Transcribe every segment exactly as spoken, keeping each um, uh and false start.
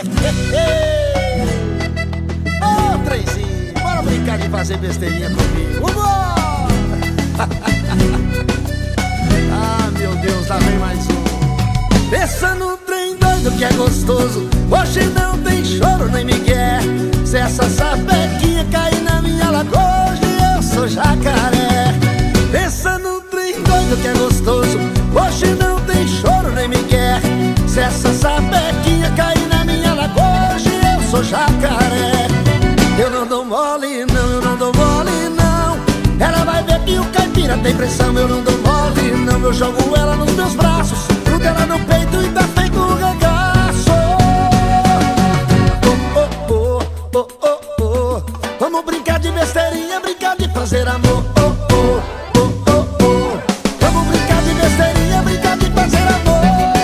Ô, trenzinho, bora brincar de fazer besteirinha comigo. Vambora! Ah, meu Deus, lá vem mais um. Pensa no trem doido que é gostoso. Hoje não tem choro nem migué. Se essa sapequinha cair na minha lagoa, hoje eu sou jacaré. Pensa no trem doido que é gostoso. Hoje não tem choro nem migué. Se essa sapequinha cair na minha lagoa, hoje eu sou jacaré. Eu não dou mole não, eu não dou mole não. Ela vai ver que o caipira tem pressão. Eu não dou mole não, eu jogo ela nos meus braços, grudo ela no peito e tá feito um regaço. Oh, oh, oh, oh, oh, oh. Vamos brincar de besteirinha, brincar de fazer amor. Oh, oh, oh, oh, oh. Vamos brincar de besteirinha, brincar de fazer amor.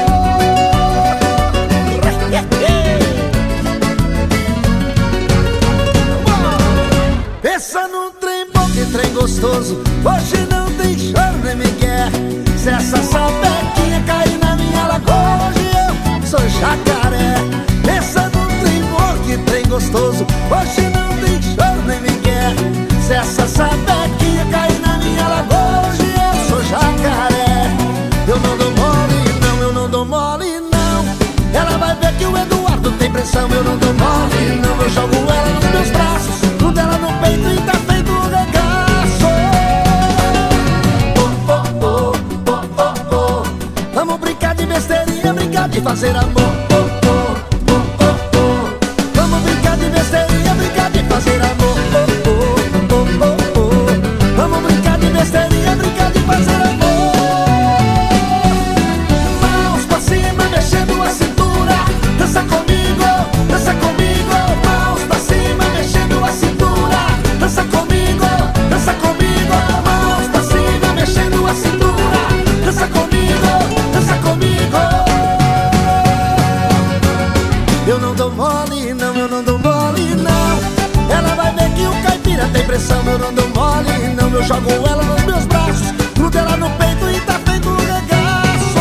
Pensa num trem bom, que trem gostoso. Hoje não tem choro nem migué. Se essa sapequinha cair na minha lagoa, hoje eu sou jacaré. Pensa num trem bom, que trem gostoso. Hoje não tem choro nem migué. Se essa sapequinha cair na minha lagoa, hoje eu sou jacaré. Eu não dou mole não, eu não dou mole não. Ela vai ver que o Eduardo tem pressão. Eu não dou mole não, eu jogo ela nos meus braços, grudo ela no peito e tá feito um regaço. Oh, oh, oh, oh, oh, oh. Vamos brincar de besteirinha, brincar de fazer amor. Oh, oh, oh, oh, oh. Vamos brincar de besteirinha, brincar de fazer amor. Oh, oh, oh, oh, oh. Vamos brincar de besteirinha, brincar de fazer amor. Mãos pra cima, mexendo a cintura. Dança comigo, dança comigo. Mãos pra cima, mexendo a cintura. Dança comigo, dança comigo. Mãos pra cima, mexendo a cintura. Dança comigo, dança comigo. Eu não dou mole não, eu não dou mole não. Ela vai ver que o caipira tem pressão. Eu não dou mole não, eu jogo ela nos meus braços, grudo ela no peito e tá feito um regaço.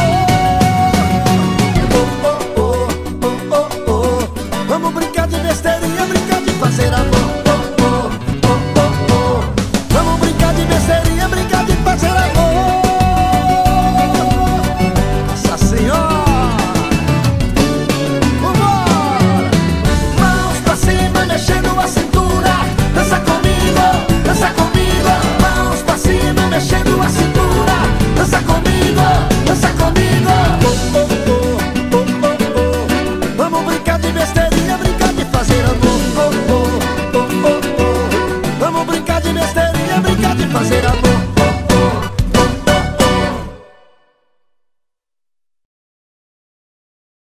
Oh, oh, oh, oh, oh, oh. Vamos brincar de besteirinha, brincar de fazer amor. Oh, oh, oh, oh, oh. Vamos brincar de besteirinha, brincar de fazer amor. Nossa Senhora! Vambora! Mãos pra cima, mexendo a cintura. Dança comigo, dança comigo. Mãos pra cima, mexendo a cintura. Dança comigo, dança comigo. Oh, oh, oh, oh, oh, oh. Vamos brincar de besteirinha, brincar de fazer amor. Oh, oh, oh, oh, oh. Vamos brincar de besteirinha, brincar de fazer amor.